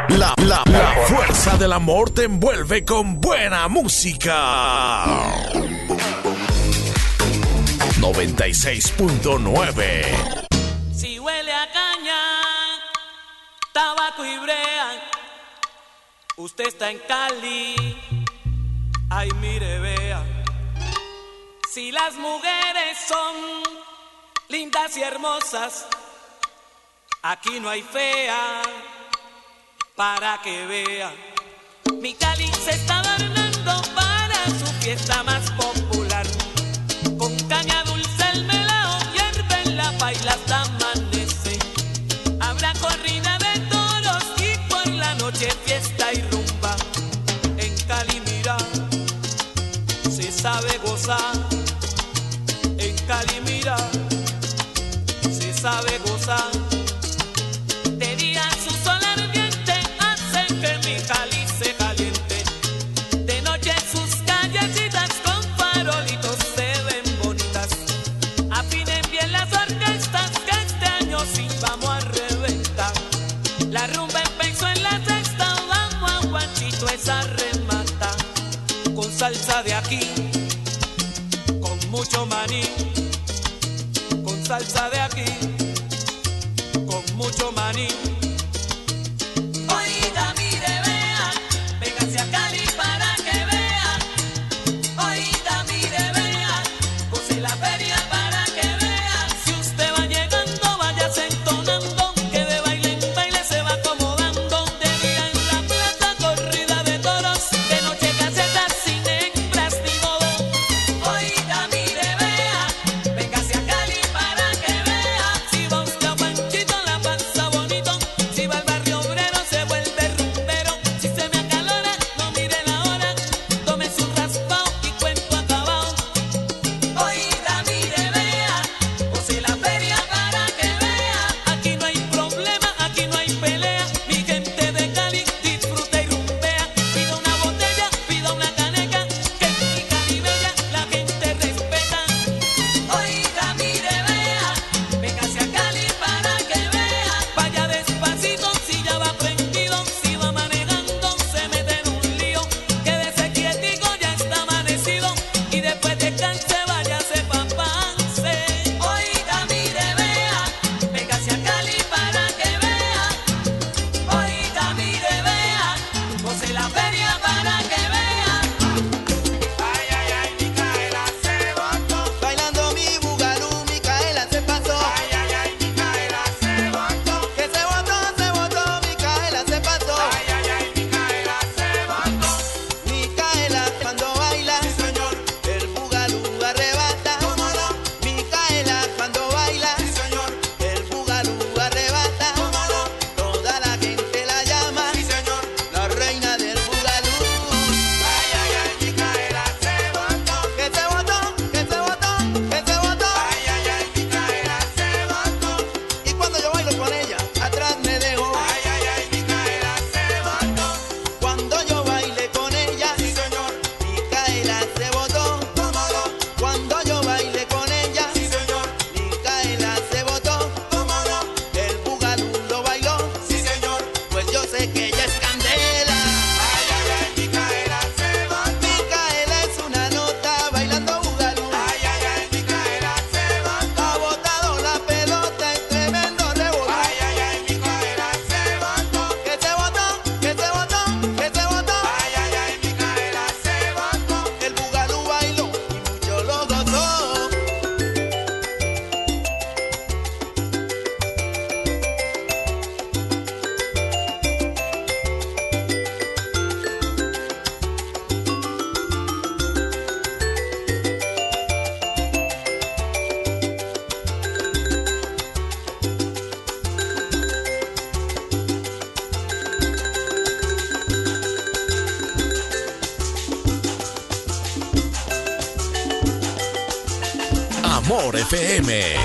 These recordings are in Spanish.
La fuerza del amor te envuelve con buena música. 96.9. Si huele a caña, tabaco y brea, usted está en Cali, ay mire, vea. Si las mujeres son lindas y hermosas, aquí no hay fea, para que vea. Mi Cali se está adornando para su fiesta más popular. Con caña dulce el melao hierve en la paila hasta amanece. Habrá corrida de toros y por la noche fiesta y rumba. En Cali mira, se sabe gozar. En Cali mira, se sabe gozar. De día su sol ardiente hace que mi Cali se caliente. De noche sus callecitas con farolitos se ven bonitas. Afinen bien las orquestas que este año sí vamos a reventar. La rumba empezó en la sexta, vamos a Guanchito esa remata. Con salsa de aquí, con mucho maní. Con salsa de aquí, con mucho maní. Oiga, mire, vea, véngase a Cali para que vea. Oiga, mire, vea, goce la feria para que vea. Si usted va llegando, váyase entonando, que de baile en baile se va acomodando. De día en la plaza, corrida de toros, de noche casetas sin hembras ni modo. Oiga, mire, vea, véngase a Cali para que vea. Si va usted a Panchito la pasa bonito, si va al barrio obrero se vuelve rumbero. Si se me acalora, no mire la hora, tome su raspao y cuento acabado. Oiga, mire, vea, goce la feria para que vea. Aquí no hay problema, aquí no hay pelea. Mi gente de Cali disfruta y rumbea. Pida una botella, pida una caneca, que en mi Cali bella la gente respeta. Oiga, mire, vea, véngase a Cali para que vea. Vaya despacito si ya va prendido, si va manejando se mete en un lío. Quédese quietico, ya está amanecido, y después descanse, váyase pa' Pance. Oiga, mire, vea, véngase a Cali para que vea. Oiga, mire, vea, goce la feria para que vea. Ay, ay, ay, Micaela se botó. Bailando mi bugalú, Micaela se pasó. Ay, ay, ay, Micaela se botó. Que se botó, Micaela se pasó. Ay, ay, ay, Micaela se botó. Micaela cuando baila, Sí, señor, el bugalú arrebata. cómo no, Micaela cuando baila, sí, señor, el bugalú arrebata. cómo no, Toda la gente la llama sí, señor. la reina del bugalú. Ay, ay, ay, Micaela se botó. Que se botó, que se botó, que se botó. Ay, ay, ay, Micaela se botó. Y cuando yo bailo con ella, atrás me dejo. Ay, ay, ay, Micaela se botó. Cuando yo baile con ella, Sí, señor, Micaela se botó. cómo no, Cuando yo baile con ella, sí, señor, Micaela se botó. cómo no, El bugalú lo bailó, sí, señor. pues yo sé que ella es candela. Ay, ay, ay, Micaela se botó. Micaela es una nota bailando bugalú. Ay, ay, ay, Micaela se botó. Ha botado la pelota en tremendo revolú. Ay, ay, ay, Micaela se botó. Que se botó, que se botó, que se botó. Ay, ay, ay, Micaela se botó. El bugalú bailó y mucho lo gozó. Amor FM.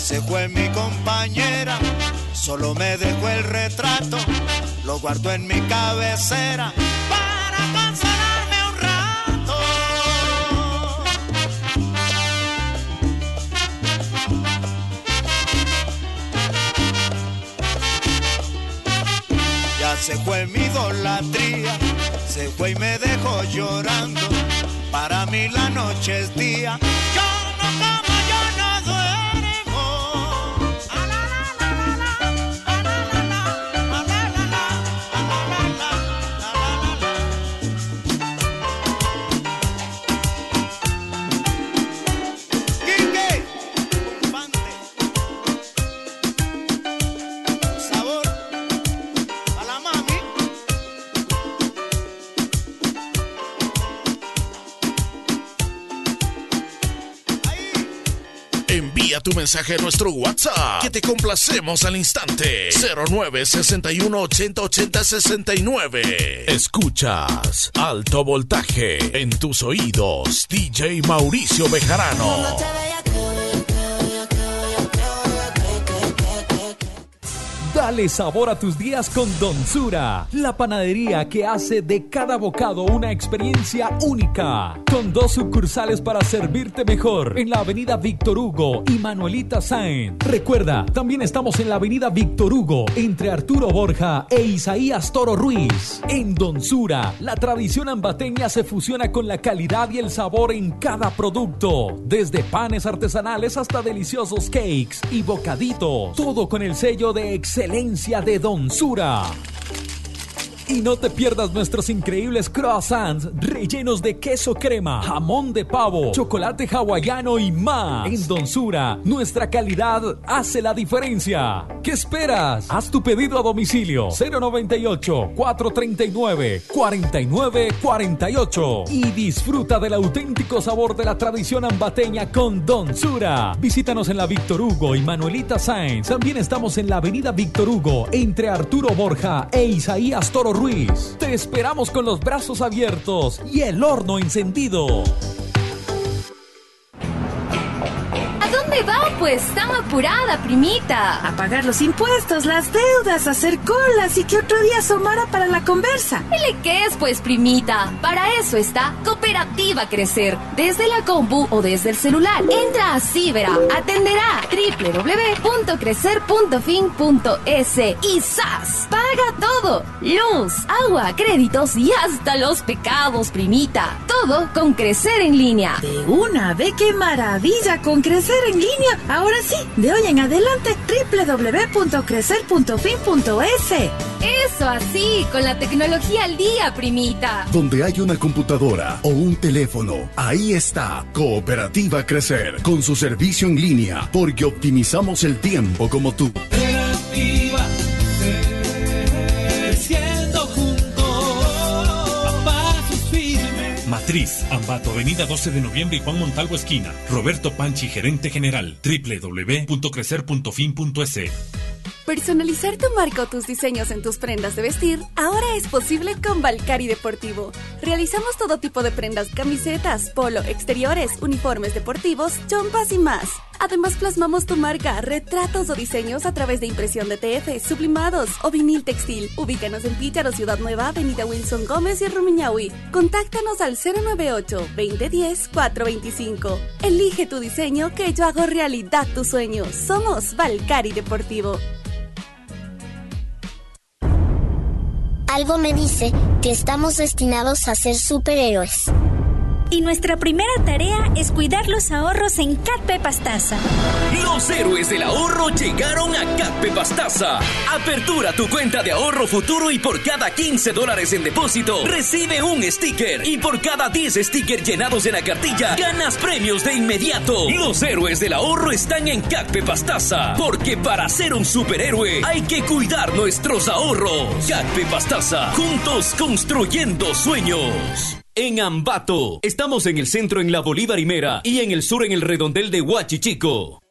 se fue mi compañera, solo me dejó el retrato, lo guardo en mi cabecera para consolarme un rato. Ya se fue mi idolatría, se fue y me dejó llorando. Para mí la noche es día. Yo no como, yo no duermo. Ah, la, la, la, la, ah, la, la, la, ah, la, la, la, ah, la, la, la, la, la. Quique, Infante, sabor a la mami. Envía tu mensaje a nuestro WhatsApp, que te complacemos al instante. 0961808069. Escuchas Alto Voltaje en tus oídos. DJ Mauricio Bejarano. Dale sabor a tus días con Donsura, la panadería que hace de cada bocado una experiencia única. Con 2 sucursales para servirte mejor en la avenida Víctor Hugo y Manuelita Sáenz. Recuerda, también estamos en la avenida Víctor Hugo, entre Arturo Borja e Isaías Toro Ruiz. En Donsura, la tradición ambateña se fusiona con la calidad y el sabor en cada producto. Desde panes artesanales hasta deliciosos cakes y bocaditos. Todo con el sello de excelencia de Donsura. Y no te pierdas nuestros increíbles croissants rellenos de queso crema, jamón de pavo, chocolate hawaiano y más. En Donsura, nuestra calidad hace la diferencia. ¿Qué esperas? Haz tu pedido a domicilio 098-439-4948 y disfruta del auténtico sabor de la tradición ambateña con Donsura. Visítanos en la Víctor Hugo y Manuelita Sáenz. También estamos en la avenida Víctor Hugo, entre Arturo Borja e Isaías Toro Ruiz. Te esperamos con los brazos abiertos y el horno encendido. ¿A dónde va, pues, tan apurada, primita? A pagar los impuestos, las deudas, a hacer colas y que otro día asomara para la conversa. Dile qué es, pues, primita. Para eso está Cooperativa Crecer. Desde la compu o desde el celular. Entra a Cibera. Atenderá www.crecer.fin.es y ¡zas! Paga todo. Luz, agua, créditos y hasta los pecados, primita. Todo con Crecer en línea. De una, ve qué maravilla con Crecer en línea. Ahora sí, de hoy en adelante, www.crecer.fin.es. Eso así, con la tecnología al día, primita. Donde hay una computadora o un teléfono, ahí está Cooperativa Crecer, con su servicio en línea, porque optimizamos el tiempo como tú. Cooperativa, creciendo juntos, a pasos firmes. Matriz, Ambato, Avenida 12 de Noviembre y Juan Montalvo esquina. Roberto Panchi, gerente general. www.crecer.fin.es. Personalizar tu marca o tus diseños en tus prendas de vestir ahora es posible con Valcari Deportivo. Realizamos todo tipo de prendas, camisetas, polo, exteriores, uniformes deportivos, chompas y más. Además plasmamos tu marca, retratos o diseños a través de impresión de TF, sublimados o vinil textil. Ubícanos en Pícharo, Ciudad Nueva, Avenida Wilson Gómez y Rumiñahui. Contáctanos al 098-2010-425. Elige tu diseño, que yo hago realidad tus sueños. Somos Valcari Deportivo. Algo me dice que estamos destinados a ser superhéroes. Y nuestra primera tarea es cuidar los ahorros en Catpe Pastaza. Los héroes del ahorro llegaron a Catpe Pastaza. Apertura tu cuenta de ahorro futuro y por cada $15 en depósito recibe un sticker. Y por cada 10 stickers llenados en la cartilla ganas premios de inmediato. Los héroes del ahorro están en Catpe Pastaza. Porque para ser un superhéroe hay que cuidar nuestros ahorros. Catpe Pastaza. Juntos construyendo sueños. En Ambato, estamos en el centro en la Bolívar y Mera y en el sur en el redondel de Huachichico.